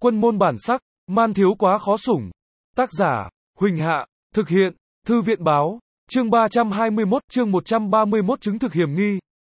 Quân môn bản sắc, man thiếu quá khó sủng. Tác giả, Huỳnh Hạ, thực hiện, Thư viện báo, chương 321, chương 131 chứng thực hiểm nghi.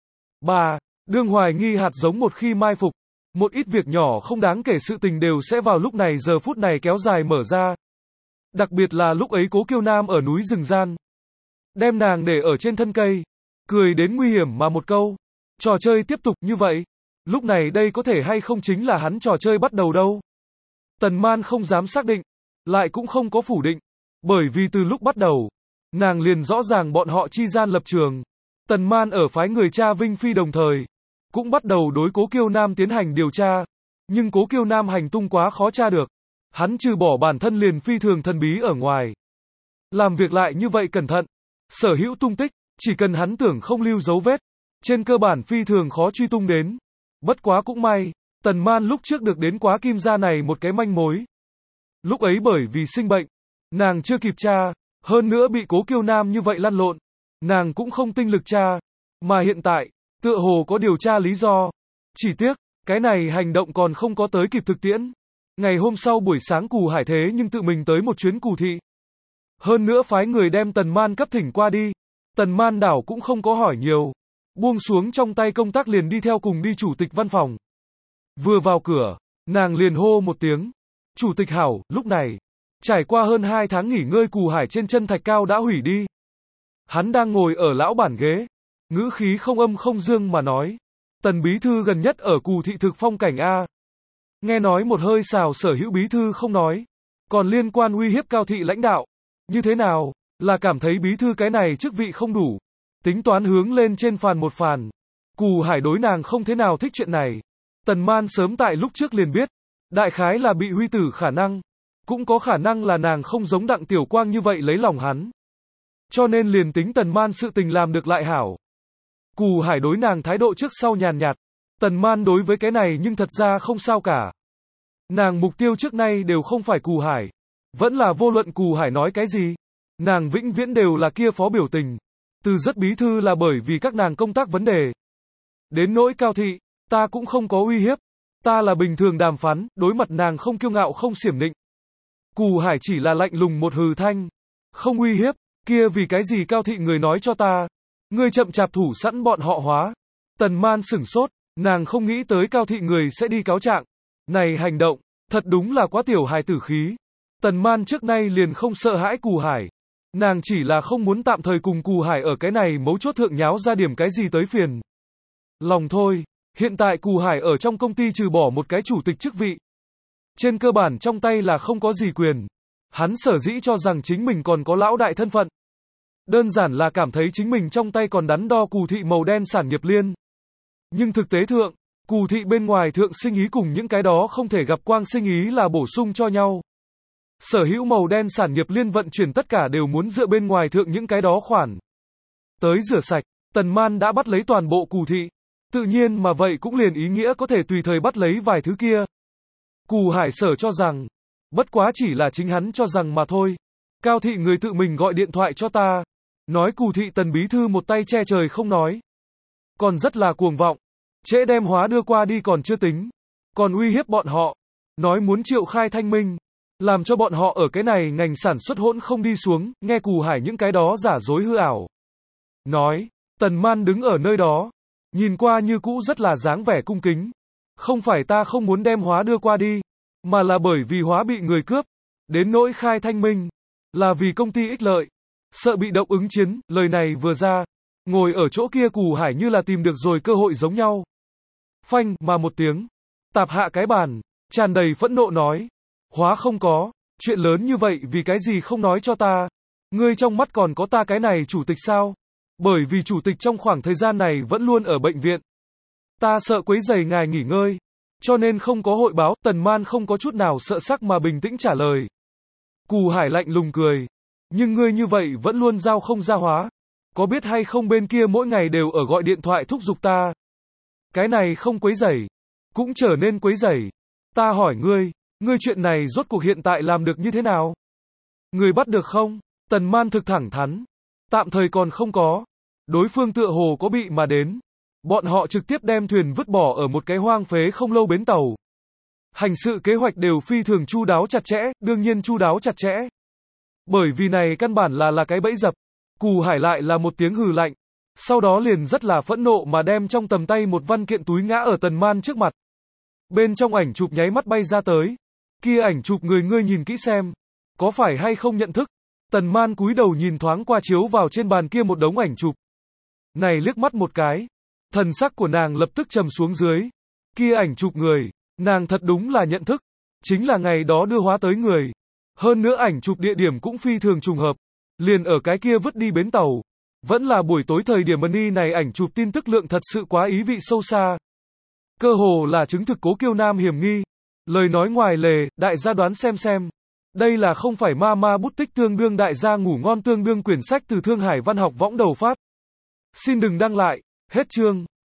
3. Đương hoài nghi hạt giống một khi mai phục. Một ít việc nhỏ không đáng kể sự tình đều sẽ vào lúc này giờ phút này kéo dài mở ra. Đặc biệt là lúc ấy Cố Kiêu Nam ở núi rừng gian. Đem nàng để ở trên thân cây. Cười đến nguy hiểm mà một câu. Trò chơi tiếp tục như vậy. Lúc này đây có thể hay không chính là hắn trò chơi bắt đầu đâu. Tần Man không dám xác định. Lại cũng không có phủ định. Bởi vì từ lúc bắt đầu, nàng liền rõ ràng bọn họ chi gian lập trường. Tần Man ở phái người cha Vinh Phi đồng thời. Cũng bắt đầu đối Cố Kiêu Nam tiến hành điều tra. Nhưng Cố Kiêu Nam hành tung quá khó tra được. Hắn trừ bỏ bản thân liền phi thường thần bí ở ngoài. Làm việc lại như vậy cẩn thận. Sở hữu tung tích, chỉ cần hắn tưởng không lưu dấu vết. Trên cơ bản phi thường khó truy tung đến. Bất quá cũng may, Tần Man lúc trước được đến Quá Kim gia này một cái manh mối. Lúc ấy bởi vì sinh bệnh, nàng chưa kịp tra, hơn nữa bị Cố Kiêu Nam như vậy lăn lộn. Nàng cũng không tinh lực tra. Mà hiện tại, tựa hồ có điều tra lý do. Chỉ tiếc, cái này hành động còn không có tới kịp thực tiễn. Ngày hôm sau buổi sáng Cù Hải thế nhưng tự mình tới một chuyến Cù thị. Hơn nữa phái người đem Tần Man cấp thỉnh qua đi. Tần Man đảo cũng không có hỏi nhiều. Buông xuống trong tay công tác liền đi theo cùng đi chủ tịch văn phòng. Vừa vào cửa, nàng liền hô một tiếng. Chủ tịch hảo, lúc này. Trải qua hơn 2 tháng nghỉ ngơi Cù Hải trên chân thạch cao đã hủy đi. Hắn đang ngồi ở lão bản ghế. Ngữ khí không âm không dương mà nói. Tần bí thư gần nhất ở Cù thị thực phong cảnh A. Nghe nói một hơi xào Sở Hữu bí thư không nói. Còn liên quan uy hiếp Cao thị lãnh đạo. Như thế nào, là cảm thấy bí thư cái này chức vị không đủ. Tính toán hướng lên trên phàn một phàn. Cù Hải đối nàng không thế nào thích chuyện này. Tần Man sớm tại lúc trước liền biết. Đại khái là bị huy tử khả năng. Cũng có khả năng là nàng không giống Đặng Tiểu Quang như vậy lấy lòng hắn. Cho nên liền tính Tần Man sự tình làm được lại hảo. Cù Hải đối nàng thái độ trước sau nhàn nhạt. Tần Man đối với cái này nhưng thật ra không sao cả. Nàng mục tiêu trước nay đều không phải Cù Hải. Vẫn là vô luận Cù Hải nói cái gì. Nàng vĩnh viễn đều là kia phó biểu tình. Từ rất bí thư là bởi vì các nàng công tác vấn đề. Đến nỗi Cao thị, ta cũng không có uy hiếp. Ta là bình thường đàm phán, đối mặt nàng không kiêu ngạo không xiểm nịnh. Cù Hải chỉ là lạnh lùng một hừ thanh. Không uy hiếp, kia vì cái gì Cao thị người nói cho ta. Ngươi chậm chạp thủ sẵn bọn họ hóa. Tần Man sửng sốt, nàng không nghĩ tới Cao thị người sẽ đi cáo trạng. Này hành động, thật đúng là quá tiểu hài tử khí. Tần Man trước nay liền không sợ hãi Cù Hải. Nàng chỉ là không muốn tạm thời cùng Cù Hải ở cái này mấu chốt thượng nháo ra điểm cái gì tới phiền. Lòng thôi, hiện tại Cù Hải ở trong công ty trừ bỏ một cái chủ tịch chức vị. Trên cơ bản trong tay là không có gì quyền. Hắn sở dĩ cho rằng chính mình còn có lão đại thân phận. Đơn giản là cảm thấy chính mình trong tay còn đắn đo Cù thị màu đen sản nghiệp liên. Nhưng thực tế thượng, Cù thị bên ngoài thượng sinh ý cùng những cái đó không thể gặp quang sinh ý là bổ sung cho nhau. Sở hữu màu đen sản nghiệp liên vận chuyển tất cả đều muốn dựa bên ngoài thượng những cái đó khoản. Tới rửa sạch, Tần Man đã bắt lấy toàn bộ Cù thị. Tự nhiên mà vậy cũng liền ý nghĩa có thể tùy thời bắt lấy vài thứ kia. Cù Hải sở cho rằng, bất quá chỉ là chính hắn cho rằng mà thôi. Cao thị người tự mình gọi điện thoại cho ta. Nói Cù thị Tần bí thư một tay che trời không nói. Còn rất là cuồng vọng. Trễ đem hóa đưa qua đi còn chưa tính. Còn uy hiếp bọn họ. Nói muốn triệu khai thanh minh. Làm cho bọn họ ở cái này ngành sản xuất hỗn không đi xuống. Nghe Cù Hải những cái đó giả dối hư ảo. Nói, Tần Man đứng ở nơi đó. Nhìn qua như cũ rất là dáng vẻ cung kính. Không phải ta không muốn đem hóa đưa qua đi. Mà là bởi vì hóa bị người cướp. Đến nỗi khai thanh minh. Là vì công ty ích lợi. Sợ bị động ứng chiến, lời này vừa ra. Ngồi ở chỗ kia Cù Hải như là tìm được rồi cơ hội giống nhau. Phanh, mà một tiếng. Tạp hạ cái bàn. Tràn đầy phẫn nộ nói. Hóa không có. Chuyện lớn như vậy vì cái gì không nói cho ta. Ngươi trong mắt còn có ta cái này chủ tịch sao? Bởi vì chủ tịch trong khoảng thời gian này vẫn luôn ở bệnh viện. Ta sợ quấy rầy ngài nghỉ ngơi. Cho nên không có hội báo. Tần Man không có chút nào sợ sắc mà bình tĩnh trả lời. Cù Hải lạnh lùng cười. Nhưng ngươi như vậy vẫn luôn giao không ra hóa. Có biết hay không bên kia mỗi ngày đều ở gọi điện thoại thúc giục ta. Cái này không quấy rầy. Cũng trở nên quấy rầy. Ta hỏi ngươi chuyện này rốt cuộc hiện tại làm được như thế nào? Ngươi bắt được không? Tần Man thực thẳng thắn. Tạm thời còn không có. Đối phương tựa hồ có bị mà đến. Bọn họ trực tiếp đem thuyền vứt bỏ ở một cái hoang phế không lâu bến tàu. Hành sự kế hoạch đều phi thường chu đáo chặt chẽ, đương nhiên chu đáo chặt chẽ. Bởi vì này căn bản là cái bẫy dập. Cù Hải lại là một tiếng hừ lạnh. Sau đó liền rất là phẫn nộ mà đem trong tầm tay một văn kiện túi ngã ở Tần Man trước mặt. Bên trong ảnh chụp nháy mắt bay ra tới. Kia ảnh chụp người ngươi nhìn kỹ xem. Có phải hay không nhận thức? Tần Man cúi đầu nhìn thoáng qua chiếu vào trên bàn kia một đống ảnh chụp. Này liếc mắt một cái. Thần sắc của nàng lập tức trầm xuống dưới. Kia ảnh chụp người, nàng thật đúng là nhận thức. Chính là ngày đó đưa hóa tới người. Hơn nữa ảnh chụp địa điểm cũng phi thường trùng hợp. Liền ở cái kia vứt đi bến tàu. Vẫn là buổi tối thời điểm Money này ảnh chụp tin tức lượng thật sự quá ý vị sâu xa. Cơ hồ là chứng thực Cố Kiêu Nam hiểm nghi. Lời nói ngoài lề, đại gia đoán xem. Đây là không phải ma bút tích tương đương đại gia ngủ ngon tương đương quyển sách từ Thương Hải Văn học võng đầu phát. Xin đừng đăng lại, hết chương.